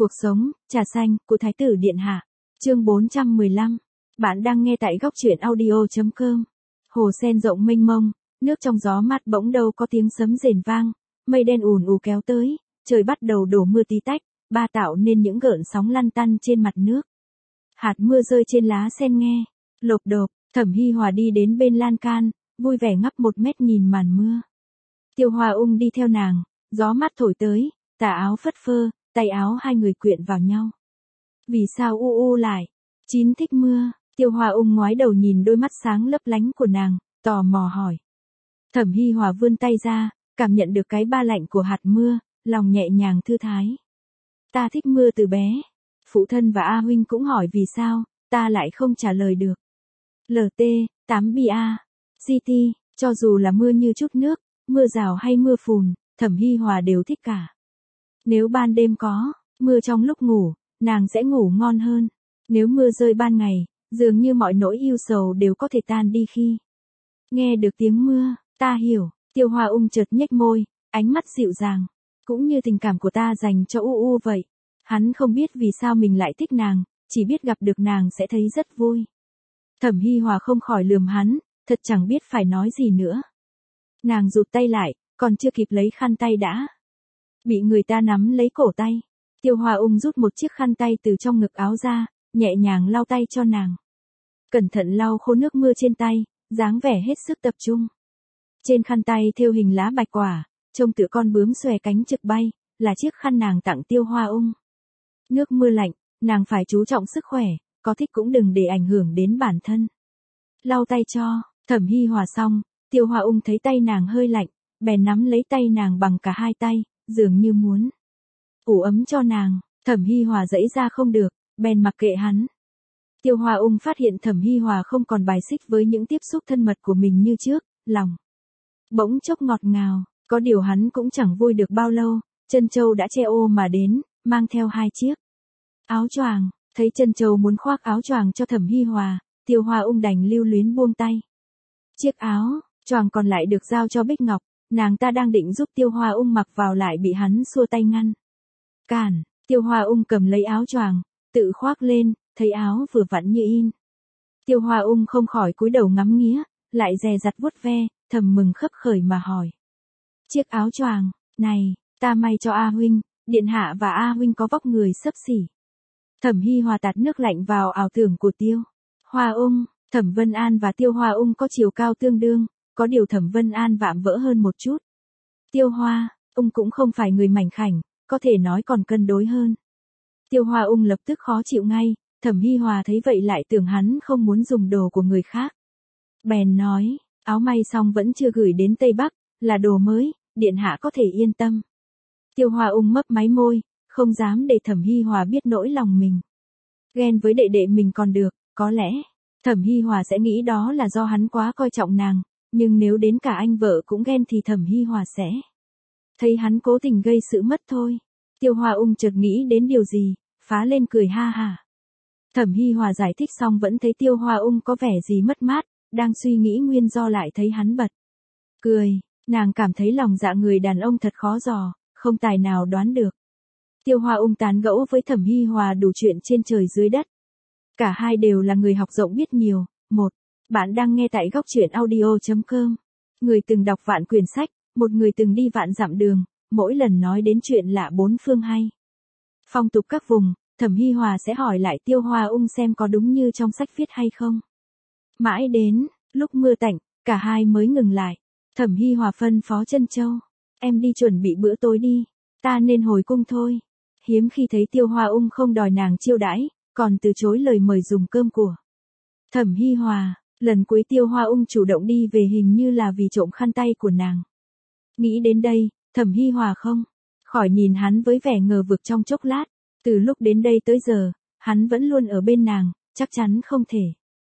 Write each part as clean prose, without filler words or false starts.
Cuộc sống, trà xanh, của Thái tử Điện Hạ. Chương 415. Bạn đang nghe tại góc truyện audio.com. Hồ sen rộng mênh mông, nước trong gió mát bỗng đâu có tiếng sấm rền vang, mây đen ùn ù kéo tới, trời bắt đầu đổ mưa tí tách, tạo nên những gợn sóng lăn tăn trên mặt nước. Hạt mưa rơi trên lá sen nghe, lộp độp, Thẩm Hi Hòa đi đến bên lan can, vui vẻ ngắp 1 mét nhìn màn mưa. Tiêu Hoa Ung đi theo nàng, gió mát thổi tới, tà áo phất phơ, tay áo hai người quyện vào nhau. Vì sao u lại? Chín thích mưa. Tiêu Hoa Ung ngoái đầu nhìn đôi mắt sáng lấp lánh của nàng, tò mò hỏi. Thẩm Hi Hòa vươn tay ra, cảm nhận được cái ba lạnh của hạt mưa, lòng nhẹ nhàng thư thái. Ta thích mưa từ bé. Phụ thân và A huynh cũng hỏi vì sao, ta lại không trả lời được. LT, 8BA, CT, cho dù là mưa như chút nước, mưa rào hay mưa phùn, Thẩm Hi Hòa đều thích cả. Nếu ban đêm có mưa trong lúc ngủ, nàng sẽ ngủ ngon hơn. Nếu mưa rơi ban ngày, dường như mọi nỗi ưu sầu đều có thể tan đi khi nghe được tiếng mưa. Ta hiểu. Tiêu Hoa Ung chợt nhếch môi, ánh mắt dịu dàng, cũng như tình cảm của ta dành cho U vậy. Hắn không biết vì sao mình lại thích nàng, chỉ biết gặp được nàng sẽ thấy rất vui. Thẩm Hi Hòa không khỏi lườm hắn, thật chẳng biết phải nói gì nữa. Nàng rụt tay lại, còn chưa kịp lấy khăn tay đã bị người ta nắm lấy cổ tay. Tiêu Hoa Ung rút một chiếc khăn tay từ trong ngực áo ra, nhẹ nhàng lau tay cho nàng. Cẩn thận lau khô nước mưa trên tay, dáng vẻ hết sức tập trung. Trên khăn tay thêu hình lá bạch quả, trông tựa con bướm xòe cánh trực bay, là chiếc khăn nàng tặng Tiêu Hoa Ung. Nước mưa lạnh, nàng phải chú trọng sức khỏe, có thích cũng đừng để ảnh hưởng đến bản thân. Lau tay cho, Thẩm Hi Hòa xong, Tiêu Hoa Ung thấy tay nàng hơi lạnh, bèn nắm lấy tay nàng bằng cả hai tay, dường như muốn ủ ấm cho nàng. Thẩm Hi Hòa giãy ra không được, bèn mặc kệ hắn. Tiêu Hoa Ung phát hiện Thẩm Hi Hòa không còn bài xích với những tiếp xúc thân mật của mình như trước, lòng bỗng chốc ngọt ngào. Có điều hắn cũng chẳng vui được bao lâu, Trân Châu đã che ô mà đến, mang theo 2 chiếc áo choàng. Thấy Trân Châu muốn khoác áo choàng cho Thẩm Hi Hòa, Tiêu Hoa Ung đành lưu luyến buông tay. Chiếc áo choàng còn lại được giao cho Bích Ngọc, nàng ta đang định giúp Tiêu Hoa Ung mặc vào lại bị hắn xua tay ngăn cản. Tiêu Hoa Ung cầm lấy áo choàng, tự khoác lên, thấy áo vừa vặn như in. Tiêu Hoa Ung không khỏi cúi đầu ngắm nghía, lại dè dặt vuốt ve, thầm mừng khấp khởi mà hỏi. Chiếc áo choàng này, ta may cho A huynh, Điện Hạ và A huynh có vóc người xấp xỉ. Thẩm Hi Hòa tạt nước lạnh vào ảo tưởng của Tiêu Hoa Ung. Thẩm Vân An và Tiêu Hoa Ung có chiều cao tương đương, có điều Thẩm Vân An vạm vỡ hơn một chút. Tiêu Hoa Ung cũng không phải người mảnh khảnh, có thể nói còn cân đối hơn. Tiêu Hoa Ung lập tức khó chịu ngay, Thẩm Hi Hòa thấy vậy lại tưởng hắn không muốn dùng đồ của người khác. Bèn nói, áo may xong vẫn chưa gửi đến Tây Bắc, là đồ mới, Điện Hạ có thể yên tâm. Tiêu Hoa Ung mấp máy môi, không dám để Thẩm Hi Hòa biết nỗi lòng mình. Ghen với đệ đệ mình còn được, có lẽ Thẩm Hi Hòa sẽ nghĩ đó là do hắn quá coi trọng nàng, nhưng nếu đến cả anh vợ cũng ghen thì Thẩm Hi Hòa sẽ thấy hắn cố tình gây sự mất thôi. Tiêu Hoa Ung chợt nghĩ đến điều gì, phá lên cười ha hả. Thẩm Hi Hòa giải thích xong vẫn thấy Tiêu Hoa Ung có vẻ gì mất mát, đang suy nghĩ nguyên do lại thấy hắn bật cười. Nàng cảm thấy lòng dạ người đàn ông thật khó dò, không tài nào đoán được. Tiêu Hoa Ung tán gẫu với Thẩm Hi Hòa đủ chuyện trên trời dưới đất. Cả hai đều là người học rộng biết nhiều. Bạn đang nghe tại góc truyện audio.com. Người từng đọc vạn quyển sách, một người từng đi vạn dặm đường, mỗi lần nói đến chuyện lạ bốn phương hay phong tục các vùng, Thẩm Hi Hòa sẽ hỏi lại Tiêu Hoa Ung xem có đúng như trong sách viết hay không. Mãi đến lúc mưa tạnh, cả hai mới ngừng lại. Thẩm Hi Hòa phân phó Trân Châu, em đi chuẩn bị bữa tối đi, ta nên hồi cung thôi. Hiếm khi thấy Tiêu Hoa Ung không đòi nàng chiêu đãi, còn từ chối lời mời dùng cơm của Thẩm Hi Hòa. Lần cuối Tiêu Hoa Ung chủ động đi về hình như là vì trộm khăn tay của nàng. Nghĩ đến đây, Thẩm Hi Hòa không khỏi nhìn hắn với vẻ ngờ vực trong chốc lát. Từ lúc đến đây tới giờ, hắn vẫn luôn ở bên nàng, chắc chắn không thể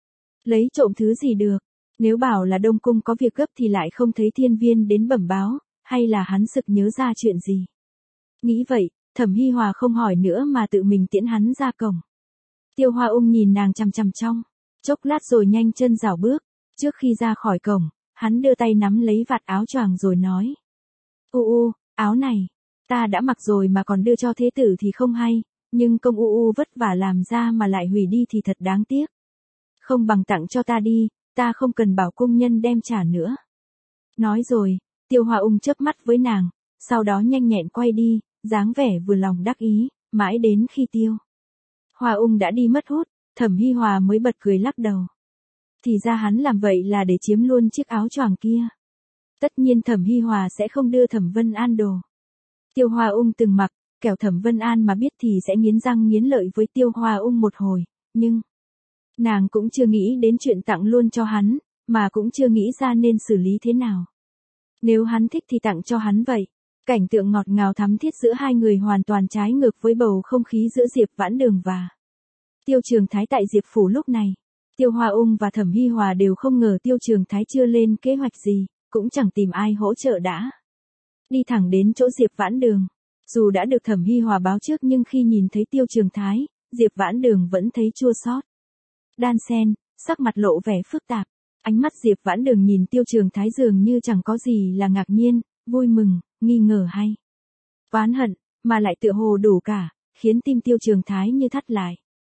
lấy trộm thứ gì được. Nếu bảo là Đông Cung có việc gấp thì lại không thấy Thiên Viên đến bẩm báo, hay là hắn sực nhớ ra chuyện gì. Nghĩ vậy, Thẩm Hi Hòa không hỏi nữa mà tự mình tiễn hắn ra cổng. Tiêu Hoa Ung nhìn nàng chằm chằm trong chốc lát rồi nhanh chân rảo bước. Trước khi ra khỏi cổng, hắn đưa tay nắm lấy vạt áo choàng rồi nói. Áo này, ta đã mặc rồi mà còn đưa cho thế tử thì không hay, nhưng công u vất vả làm ra mà lại hủy đi thì thật đáng tiếc. Không bằng tặng cho ta đi, ta không cần bảo công nhân đem trả nữa. Nói rồi, Tiêu Hoa Ung chớp mắt với nàng, sau đó nhanh nhẹn quay đi, dáng vẻ vừa lòng đắc ý, mãi đến khi Tiêu Hoa Ung đã đi mất hút, Thẩm Hi Hòa mới bật cười lắc đầu. Thì ra hắn làm vậy là để chiếm luôn chiếc áo choàng kia. Tất nhiên Thẩm Hi Hòa sẽ không đưa Thẩm Vân An đồ. Tiêu Hoa Ung từng mặc, kẻo Thẩm Vân An mà biết thì sẽ nghiến răng nghiến lợi với Tiêu Hoa Ung một hồi, nhưng nàng cũng chưa nghĩ đến chuyện tặng luôn cho hắn, mà cũng chưa nghĩ ra nên xử lý thế nào. Nếu hắn thích thì tặng cho hắn vậy. Cảnh tượng ngọt ngào thắm thiết giữa hai người hoàn toàn trái ngược với bầu không khí giữa Diệp Vãn Đường và Tiêu Trường Thái tại Diệp Phủ lúc này. Tiêu Hoa Ung và Thẩm Hi Hòa đều không ngờ Tiêu Trường Thái chưa lên kế hoạch gì, cũng chẳng tìm ai hỗ trợ đã. Đi thẳng đến chỗ Diệp Vãn Đường. Dù đã được Thẩm Hi Hòa báo trước nhưng khi nhìn thấy Tiêu Trường Thái, Diệp Vãn Đường vẫn thấy chua xót. Đan xen, sắc mặt lộ vẻ phức tạp. Ánh mắt Diệp Vãn Đường nhìn Tiêu Trường Thái dường như chẳng có gì là ngạc nhiên, vui mừng, nghi ngờ hay oán hận, mà lại tựa hồ đủ cả, khiến tim Tiêu Trường Thái như thắt lại.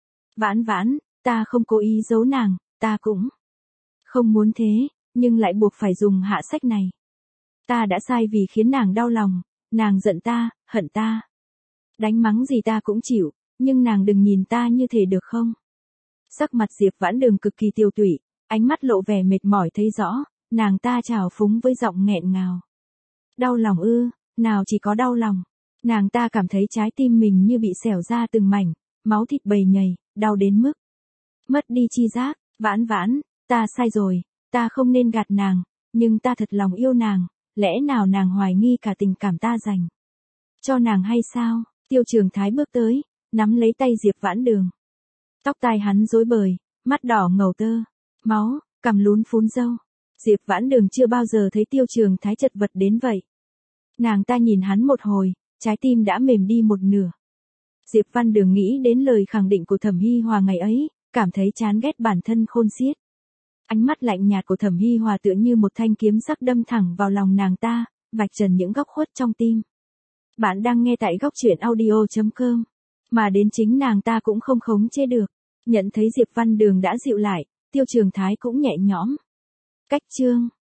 Vãn Vãn, ta không cố ý giấu nàng, ta cũng không muốn thế, nhưng lại buộc phải dùng hạ sách này. Ta đã sai vì khiến nàng đau lòng, nàng giận ta, hận ta. Đánh mắng gì ta cũng chịu, nhưng nàng đừng nhìn ta như thế được không? Sắc mặt Diệp Vãn Đường cực kỳ tiêu tụy, ánh mắt lộ vẻ mệt mỏi thấy rõ, nàng ta trào phúng với giọng nghẹn ngào. Đau lòng ư, nào chỉ có đau lòng. Nàng ta cảm thấy trái tim mình như bị xẻo ra từng mảnh, máu thịt bầy nhầy, đau đến mức mất đi chi giác. Vãn Vãn, ta sai rồi, ta không nên gạt nàng, nhưng ta thật lòng yêu nàng, lẽ nào nàng hoài nghi cả tình cảm ta dành cho nàng hay sao? Tiêu Trường Thái bước tới, nắm lấy tay Diệp Vãn Đường. Tóc tai hắn rối bời, mắt đỏ ngầu tơ, máu, cằm lún phún râu. Diệp Vãn Đường chưa bao giờ thấy Tiêu Trường Thái chật vật đến vậy. Nàng ta nhìn hắn một hồi, trái tim đã mềm đi một nửa. Diệp Văn Đường nghĩ đến lời khẳng định của Thẩm Hi Hòa ngày ấy, cảm thấy chán ghét bản thân khôn xiết. Ánh mắt lạnh nhạt của Thẩm Hi Hòa tựa như một thanh kiếm sắc đâm thẳng vào lòng nàng ta, vạch trần những góc khuất trong tim. Bạn đang nghe tại góc truyện audio.com, mà đến chính nàng ta cũng không khống chế được. Nhận thấy Diệp Văn Đường đã dịu lại, Tiêu Trường Thái cũng nhẹ nhõm. Cách chương